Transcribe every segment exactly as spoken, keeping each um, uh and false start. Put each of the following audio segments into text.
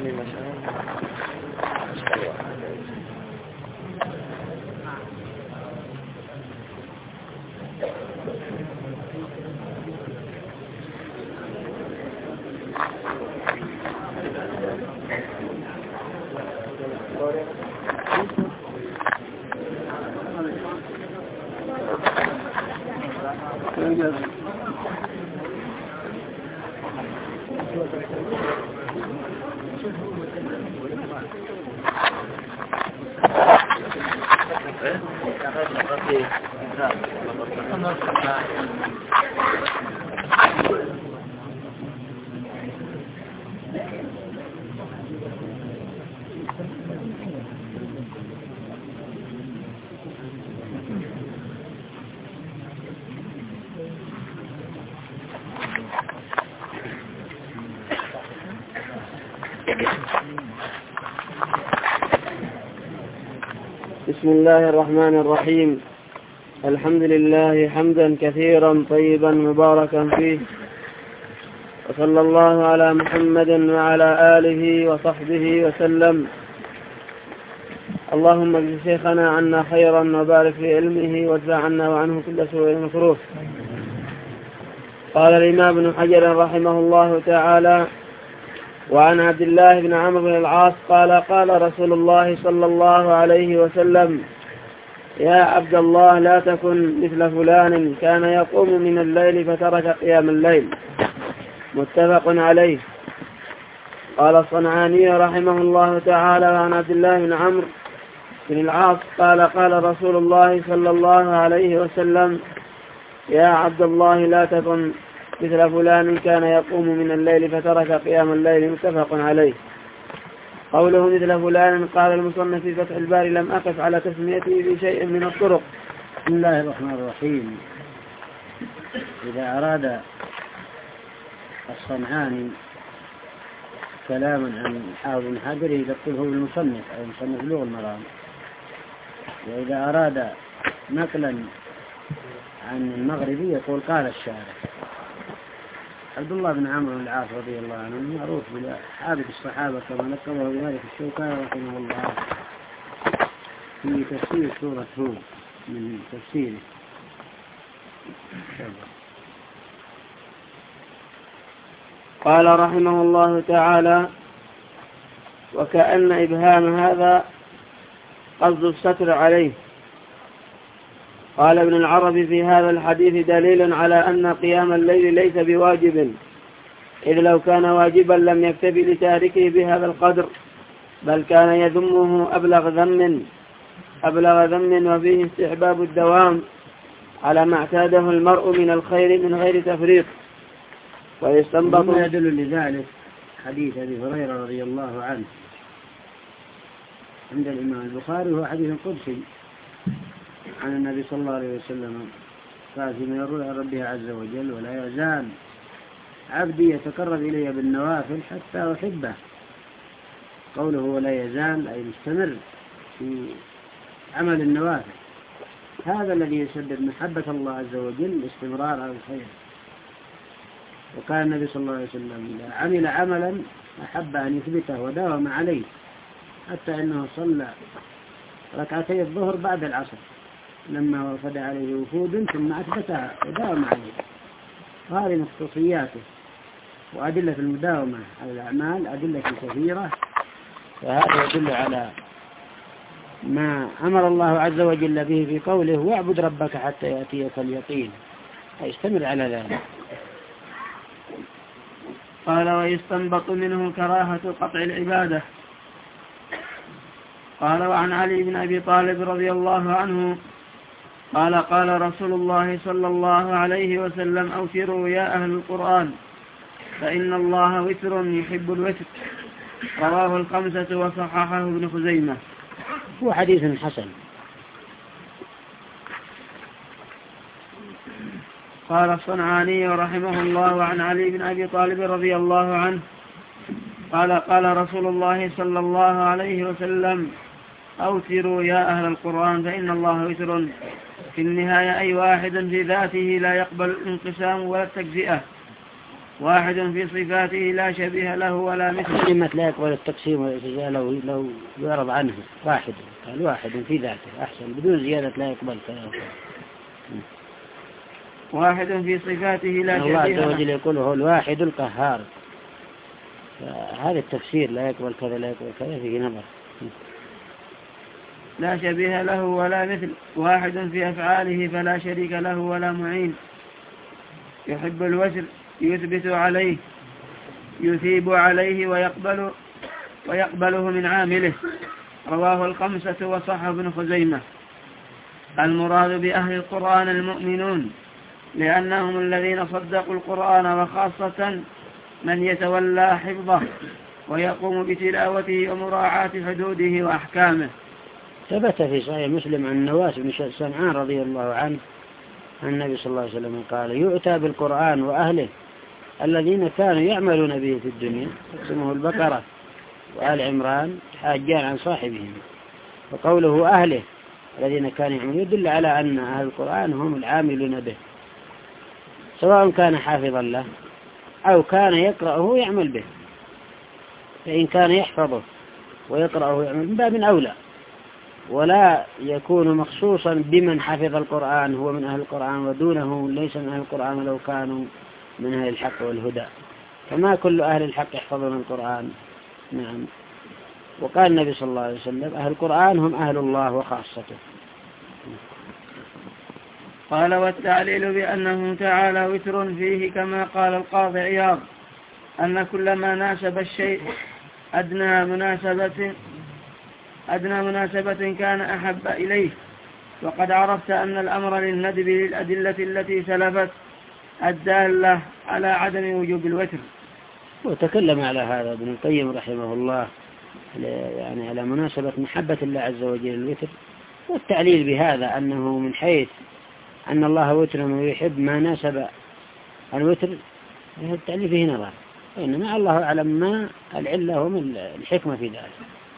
بسم الله الرحمن الرحيم. الحمد لله حمدا كثيرا طيبا مباركا فيه، وصلى الله على محمد وعلى آله وصحبه وسلم. اللهم اجز شيخنا عنا خيرا وبارك في علمه وادفع عنا وعنه كل سوء مكروه. قال الإمام ابن حجر رحمه الله تعالى: وعن عبد الله بن عمرو بن العاص قال: قال رسول الله صلى الله عليه وسلم: يا عبد الله لا تكن مثل فلان كان يقوم من الليل فترك قيام الليل. متفق عليه. قال الصنعاني رحمه الله تعالى: وعن عبد الله بن عمرو بن العاص قال: قال رسول الله صلى الله عليه وسلم: يا عبد الله لا تكن مثل فلان كان يقوم من الليل فترك قيام الليل. متفق عليه. قوله مثل فلان، قال المصنف في فتح الباري: لم أقف على تسميته بشيء من الطرق. بسم الله الرحمن الرحيم. إذا أراد الصنعاني كلاما عن حافظ بن حجر يذكره بالمصنف أو مصنف بلوغ المرام، وإذا أراد نقلا عن المغربي يقول قال الشارع. عبد الله بن عمرو بن العاص رضي الله عنه معروف بحافظ الصحابة كما نكره بذلك الشوكاني رحمه الله في تفسير سورة هود من تفسيره. قال رحمه الله تعالى: وكأن إبهام هذا قصد الستر عليه. قال ابن العربي: في هذا الحديث دليل على أن قيام الليل ليس بواجب، إذ لو كان واجبا لم يكتفي لتاركه بهذا القدر، بل كان يذمه أبلغ ذم أبلغ ذم وفيه استحباب الدوام على ما اعتاده المرء من الخير من غير تفريط. ويستنبط ما يدل لذلك حديث أبي هريرة رضي الله عنه عند الإمام البخاري، وهو حديث قدسي عن النبي صلى الله عليه وسلم قال فيما يروي عن ربه عز وجل: ولا يزال عبدي يتقرب إلي بالنوافل حتى أحبه. قوله ولا يزال أي مستمر في عمل النوافل، هذا الذي يسبب محبة الله عز وجل الاستمرار على الخير. وقال النبي صلى الله عليه وسلم: إذا عمل عملا أحب أن يثبته وداوم عليه، حتى أنه صلى ركعتي الظهر بعد العصر لما وفد عليه وفود ثم أثبتها وداوم عليه. وهذه من خصوصياته. وأدلة المداومة على الأعمال أدلة كثيرة، فهذا يدل على ما أمر الله عز وجل به في قوله: واعبد ربك حتى يأتيك اليقين، فيستمر على ذلك. قال: ويستنبط منه كراهة قطع العبادة. قال: وعن علي بن أبي طالب رضي الله عنه قال: قال رسول الله صلى الله عليه وسلم: أوتروا يا أهل القرآن فإن الله وتر يحب الوتر. رواه الخمسة وصححه ابن خزيمة. هو حديث حسن. قال الصنعاني رحمه الله: عن علي بن أبي طالب رضي الله عنه قال: قال رسول الله صلى الله عليه وسلم: أوتروا يا أهل القرآن فإن الله وتر. في النهاية أي واحد في ذاته لا يقبل الانقسام ولا التجزئة، واحد في صفاته لا شبيه له ولا مثل. كلمة لا يقبل التقسيم والإجزاء لو لو يعرض عنه واحد، قال واحد في ذاته أحسن بدون زيادة لا يقبل كلام. واحد في صفاته لا شبيه له. الله الله عز وجل يقول هو الواحد القهار، هذا التفسير لا يقبل كذا لا يقبل كذا فيه نظر. لا شبيه له ولا مثل. واحد في أفعاله فلا شريك له ولا معين. يحب الوتر يثبت عليه يثيب عليه ويقبل ويقبله من عامله. رواه الخمسة وصححه ابن خزيمة. المراد بأهل القرآن المؤمنون، لأنهم الذين صدقوا القرآن، وخاصة من يتولى حفظه ويقوم بتلاوته ومراعاة حدوده وأحكامه. ثبت في صحيح مسلم عن النواس بن سمعان رضي الله عنه عن النبي صلى الله عليه وسلم قال يؤتى بالقرآن وأهله الذين كانوا يعملون به في الدنيا، اسمه البقرة وآل عمران حاجان عن صاحبهم، وقوله أهله الذين كانوا يعملون يدل على أن أهل القرآن هم العاملون به، سواء كان حافظا له أو كان يقرأه يعمل به. فإن كان يحفظه ويقرأه يعمل من باب أولى، ولا يكون مخصوصا بمن حفظ القرآن هو من أهل القرآن، ودونه ليس من أهل القرآن لو كانوا من أهل الحق والهدى. فما كل أهل الحق يحفظون القرآن. نعم. وقال النبي صلى الله عليه وسلم أهل القرآن هم أهل الله وخاصته. قال والتعليل بأنه تعالى وتر فيه كما قال القاضي عياض أن كل ما ناسب الشيء أدنى مناسبة أدنى مناسبة كان أحب إليه. وقد عرفت أن الأمر للندب للأدلة التي سلفت الدالة على عدم وجوب الوتر. وتكلم على هذا ابن القيم رحمه الله، يعني على مناسبة محبة الله عز وجل الوتر، والتعليل بهذا أنه من حيث أن الله وتر ويحب ما ناسب الوتر، التعليل فيه نظر، وإنما الله أعلم ما العلة ومن الحكمة في ذلك.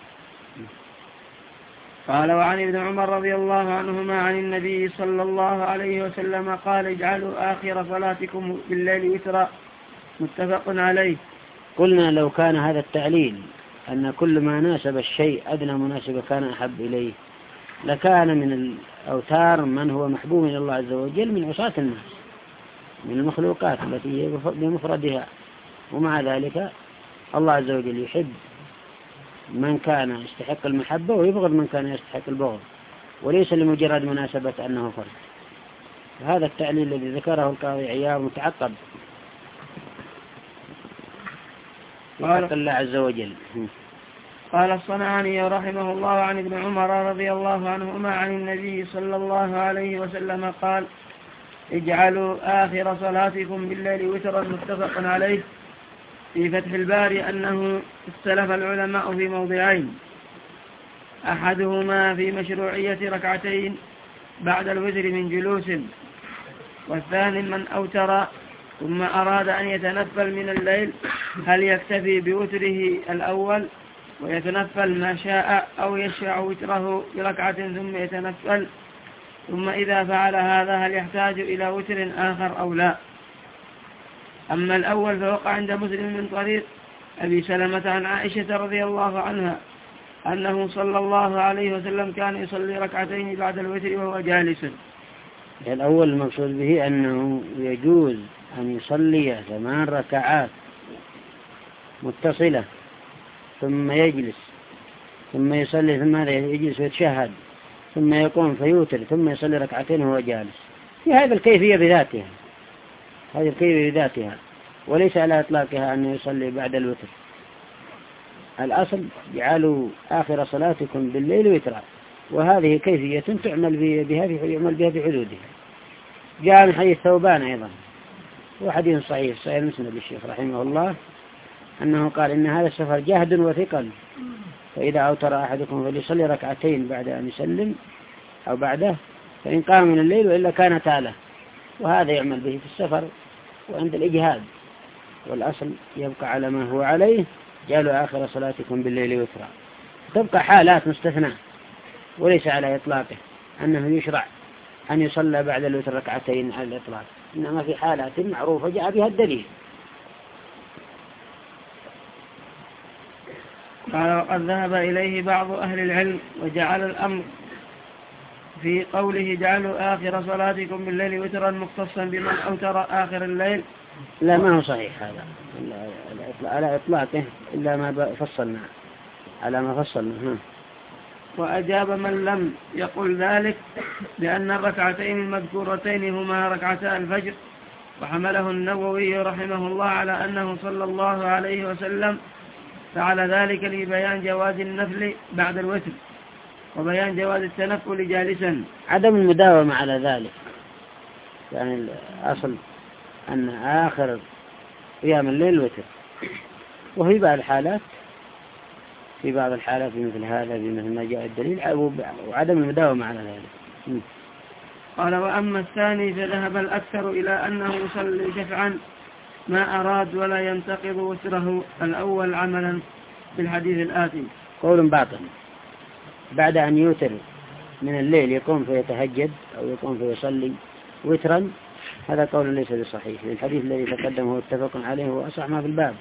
قال وعن ابن عمر رضي الله عنهما عن النبي صلى الله عليه وسلم قال اجعلوا آخر صلاتكم بالليل وترا، متفق عليه. قلنا لو كان هذا التعليل أن كل ما ناسب الشيء أدنى مناسبة كان أحب إليه، لكان من الأوتار من هو محبوب من الله عز وجل من عصاة الناس، من المخلوقات التي هي بمفردها. ومع ذلك الله عز وجل يحب من كان يستحق المحبة ويبغض من كان يستحق البغض، وليس لمجرد مناسبة أنه فرد. هذا التعليل الذي ذكره القاضي عياض متعقب قال الله عز وجل. قال الصنعاني رحمه الله عن ابن عمر رضي الله عنهما عن النبي صلى الله عليه وسلم قال اجعلوا آخر صلاتكم بالليل وترا، متفق عليه. في فتح الباري أنه اختلف العلماء في موضعين، أحدهما في مشروعية ركعتين بعد الوتر من جلوس، والثاني من أوتر ثم أراد أن يتنفل من الليل هل يكتفي بوتره الأول ويتنفل ما شاء أو يشرع وتره بركعة ثم يتنفل، ثم إذا فعل هذا هل يحتاج إلى وتر آخر أو لا. أما الأول فوقع عند مسلم من طريق أبي سلمة عن عائشة رضي الله عنها أنه صلى الله عليه وسلم كان يصلي ركعتين بعد الوتر وهو جالس. الأول المقصود به أنه يجوز أن يصلي ثمان ركعات متصلة ثم يجلس ثم يصلي ثم هذا يجلس ويتشهد ثم يقوم فيوتر ثم يصلي ركعتين وهو جالس. في هذا الكيفية بذاتها، هذه الكيفية بذاتها، وليس على إطلاقها أن يصلي بعد الوتر. الأصل جعلوا آخر صلاتكم بالليل وترا، وهذه كيفية تعمل بها في يعمل بها في حدودها. جاء من حديث ثوبان أيضا، وحديث صحيح صحيح مسند للشيخ رحمه الله أنه قال إن هذا السفر جهد وثقل، فإذا أوتر أحدكم فليصلي ركعتين بعد أن يسلم أو بعده، فإن قام من الليل وإلا كان تاله. وهذا يعمل به في السفر وعند الإجهاد، والأصل يبقى على ما هو عليه، جعلوا آخر صلاتكم بالليل وترا. تبقى حالات مستثنى وليس على إطلاقه أنه يشرع أن يصلى بعد الوتر ركعتين على الإطلاق، إنما في حالات معروفة جاء بها الدليل، قال وقد ذهب إليه بعض أهل العلم وجعل الأمر في قوله جعلوا آخر صلاتكم بالليل وترا مختصا بمن أوتر آخر الليل. لا ما هو صحيح هذا على إطلاقه إلا ما فصلنا على ما فصلنا. وأجاب من لم يقل ذلك لأن الركعتين المذكورتين هما ركعتا الفجر، وحمله النووي رحمه الله على أنه صلى الله عليه وسلم فعل ذلك لبيان جواز النفل بعد الوتر وبيان جواز التنفل جالسا. عدم المداومة على ذلك، يعني الأصل أن آخر قيام الليل وتر، وفي بعض الحالات في بعض الحالات مثل هذا بمثل ما جاء الدليل، وعدم المداومة على ذلك. قال وأما الثاني فذهب الأكثر إلى أنه يصلي شفعا ما أراد ولا ينتقض وتره الأول عملا في الحديث الآتي. قول باطل، بعد أن يوتر من الليل يقوم فيتهجد أو يقوم فيصلي وترا، هذا قول ليس بصحيح، الحديث الذي تقدم هو اتفق عليه وأصح ما في الباب.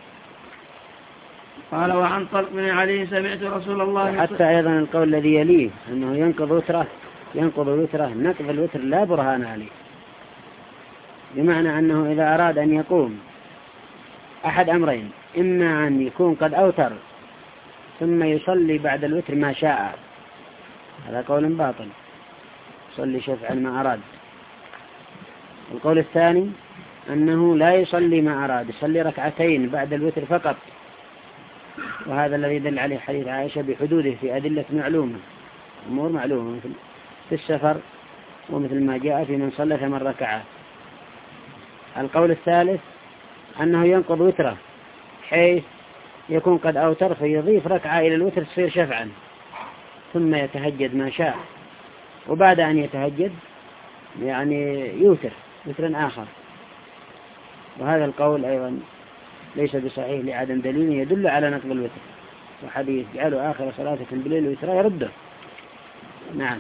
قال وعن طلق بن علي سمعت رسول الله، حتى أيضا القول الذي يليه أنه ينقض وتره ينقض وتره نقض الوتر لا برهان عليه، بمعنى أنه إذا أراد أن يقوم أحد أمرين، إما أن يكون قد أوتر ثم يصلي بعد الوتر ما شاء، هذا قول باطل، يصلي شفعا ما أراد. القول الثاني أنه لا يصلي ما أراد، يصلي ركعتين بعد الوتر فقط، وهذا الذي دل عليه حديث عائشة بحدوده في أدلة معلومة، أمور معلومة مثل في السفر ومثل ما جاء في من صلى ثمان ركعات. القول الثالث أنه ينقض وتره حيث يكون قد أوتر فيضيف ركعة إلى الوتر تصير شفعا ثم يتهجد ما شاء، وبعد أن يتهجد يعني يوتر وترا آخر، وهذا القول أيضا ليس بصحيح لعدم دليل يدل على نقض الوتر، وحديث جعلوا آخر صلاتكم بالليل وترا يرده. نعم.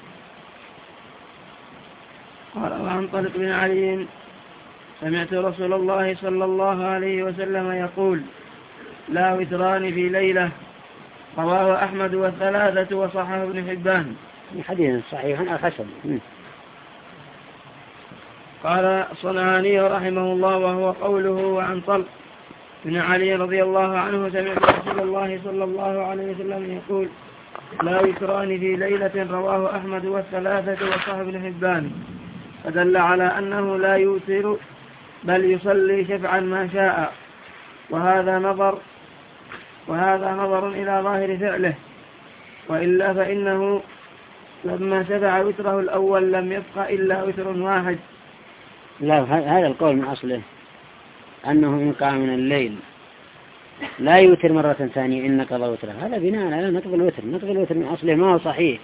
قال وعن طلق بن علي سمعت رسول الله صلى الله عليه وسلم يقول لا وتران في ليلة، رواه أحمد والثلاثة وصححه ابن حبان. حديث صحيح الحسن. قال صنعاني رحمه الله وهو قوله عن طلق بن علي رضي الله عنه سمعت رسول الله صلى الله عليه وسلم يقول لا وتران في ليلة، رواه أحمد والثلاثة وصححه ابن حبان، فدل على أنه لا يوتر بل يصلي شفعا ما شاء، وهذا نظر وهذا نظر إلى ظاهر فعله، وإلا فإنه لما شفع وتره الأول لم يبقى إلا وتر واحد. لا، هذا القول من أصله أنه إن قام من الليل لا يوتر مرة ثانية إن نقض وتره، هذا بناء على نقض الوتر، نقض الوتر من أصله ما هو صحيح.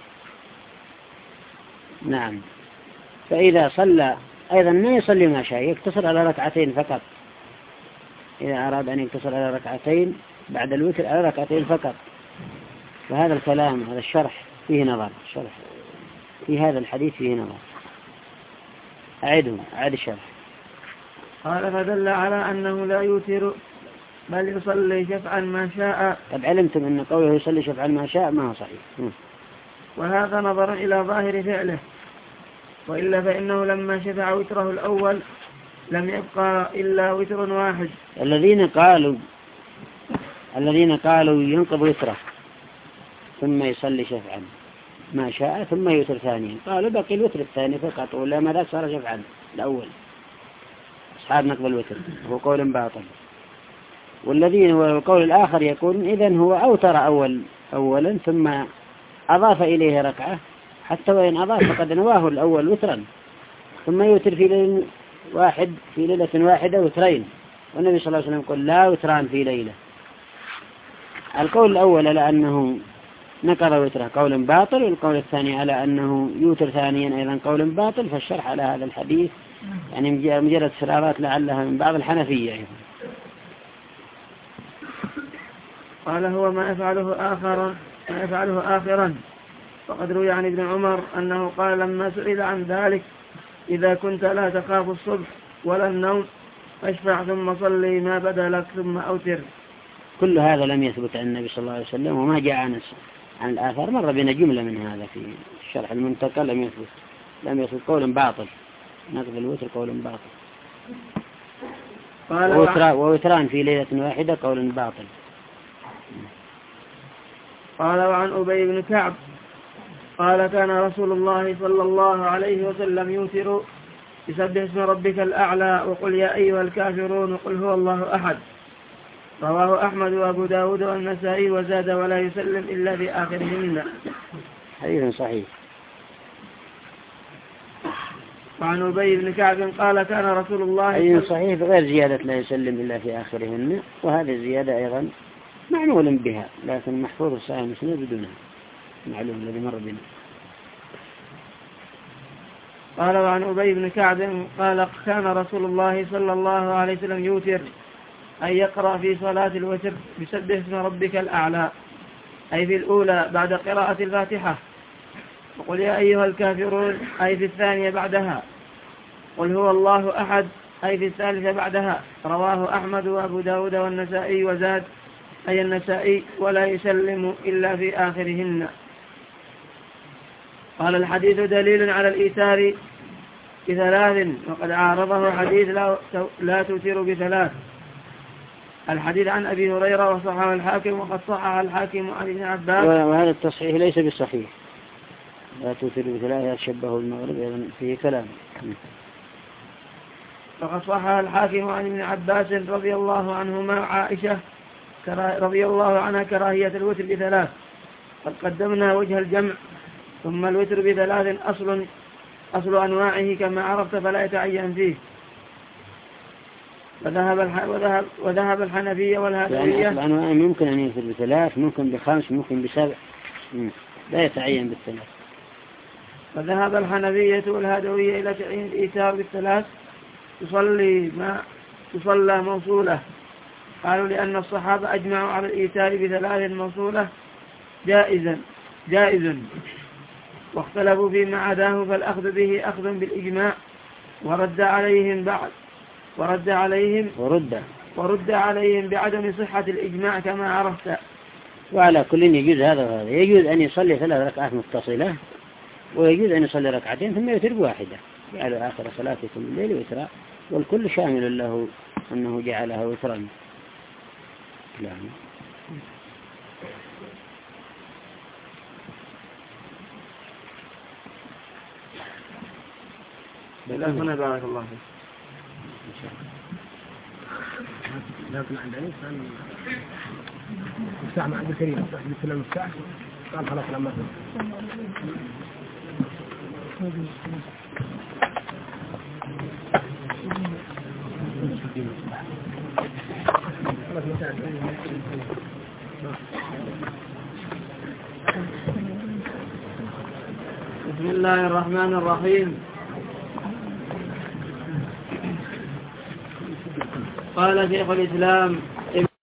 نعم. فإذا صلى أيضا ما يصلي ما شاء، يقتصر على ركعتين فقط، إذا أراد أن يقتصر على ركعتين بعد الوتر على ركعتين فقط، فهذا الكلام هذا الشرح فيه نظر، الشرح في هذا الحديث فيه نظر. أعده أعد الشرح. قال فدل على أنه لا يوتر بل يصلي شفعا ما شاء. طب علمتم أن قوله يصلي شفعا ما شاء ما هو صحيح، وهذا نظر إلى ظاهر فعله، وإلا فإنه لما شفع وتره الأول لم يبقى إلا وتر واحد. الذين قالوا الذين قالوا ينقض وتره ثم يصلي شفعا ما شاء ثم يوتر ثانيا، قالوا بقي الوتر الثاني فقط، ولا ما ذاك صار شفعا الأول، أصحاب نقض الوتر، هو قول باطل. والذين والقول الآخر يقول إذن هو أوتر أول أولا ثم أضاف إليه ركعة، حتى وإن أضاف فقد نواه الأول وترا، ثم يوتر في ليلة واحد في ليلة واحدة وترين، والنبي صلى الله عليه وسلم يقول لا وتران في ليلة. القول الأول على أنه نقض وتره قول باطل، والقول الثاني على أنه يوتر ثانيا أيضا قول باطل، فالشرح على هذا الحديث يعني مجرد سرارات لعلها من بعض الحنفية أيضا. قال هو ما يفعله آخرا ما يفعله آخرا فقد روي عن ابن عمر أنه قال لما سئل عن ذلك إذا كنت لا تخاف الصبح ولا النوم فاشفع ثم صلي ما بدا لك ثم أوتر. كل هذا لم يثبت عن النبي صلى الله عليه وسلم، وما جاء عن عن الآثار. مر بنا جملة من هذا في الشرح المنتقى، لم يثبت لم يثبت قول باطل. نقض الوتر قول باطل، ووتران في ليلة واحدة قول باطل. قال وعن أبي بن كعب قال كان رسول الله صلى الله عليه وسلم يوتر بسبح اسم ربك الأعلى وقل يا أيها الكافرون وقل هو الله أحد. رواه أحمد وأبو داود والنسائي وزاد ولا يسلم إلا في آخرهن. حديث صحيح. وعن أبي بن كعب قال كان رسول الله حديث صحيح غير زيادة لا يسلم إلا في آخرهن، وهذه الزيادة أيضا معمول بها، لكن محفوظ الصحيح مسلم بدونها، معلوم الذي مر بنا. قال وعن أبي بن كعب قال كان رسول الله صلى الله عليه وسلم يوتر أن يقرأ في صلاة الوتر بسبح اسم ربك الأعلى، أي في الأولى بعد قراءة الفاتحة، وقل يا أيها الكافرون أي في الثانية بعدها، قل هو الله أحد أي في الثالثة بعدها. رواه أحمد وأبو داود والنسائي وزاد أي النسائي ولا يسلم إلا في آخرهن. قال الحديث دليل على الإيتار بثلاث، وقد عارضه حديث لا, لا توتر بثلاث. الحديث عن أبي هريرة وصححه الحاكم، وقد صحح الحاكم عن ابن عباس، وهذا التصحيح ليس بالصحيح. لا توتر بثلاث يتشبه المغرب، إذن فيه كلام. وقد صحح الحاكم عن ابن عباس رضي الله عنهما وعائشة رضي الله عنها كراهية الوتر بثلاث. قد قدمنا وجه الجمع. ثم الوتر بثلاث أصل أصل أنواعه كما عرفت فلا يتعين فيه. وذهب الح... وذهب وذهب الحنفية والهادوية. يعني أصل أنواعه ممكن أن يوتر بثلاث، ممكن بخمس، ممكن بسبع، لا يتعين بالثلاث. وذهب الحنفية والهادوية إلى تعيين الإيتار بالثلاث. تصلي ما تصلى موصولة. قالوا لأن الصحابة أجمعوا على الإيتار بثلاث موصولة جائزا جائز، واختلفوا فيما عداه فالأخذ به أخذ بالإجماع. ورد عليهم بعد ورد عليهم ورد ورد عليهم بعدم صحة الإجماع كما عرفت. وعلى كل يجوز هذا وهذا. يجوز أن يصلي ثلاث ركعات متصلة، ويجوز أن يصلي ركعتين ثم يوتر بواحدة، على آخر صلاته كل الليل وترى، والكل شامل له أنه جعلها وترا. لا لا هنا بارك الله فيك. لكن عند عيسى كان مفتاح مع عبد الكريم قلت له المفتاح قال خلاص لما بسم الله الرحمن الرحيم. قال شيخ الإسلام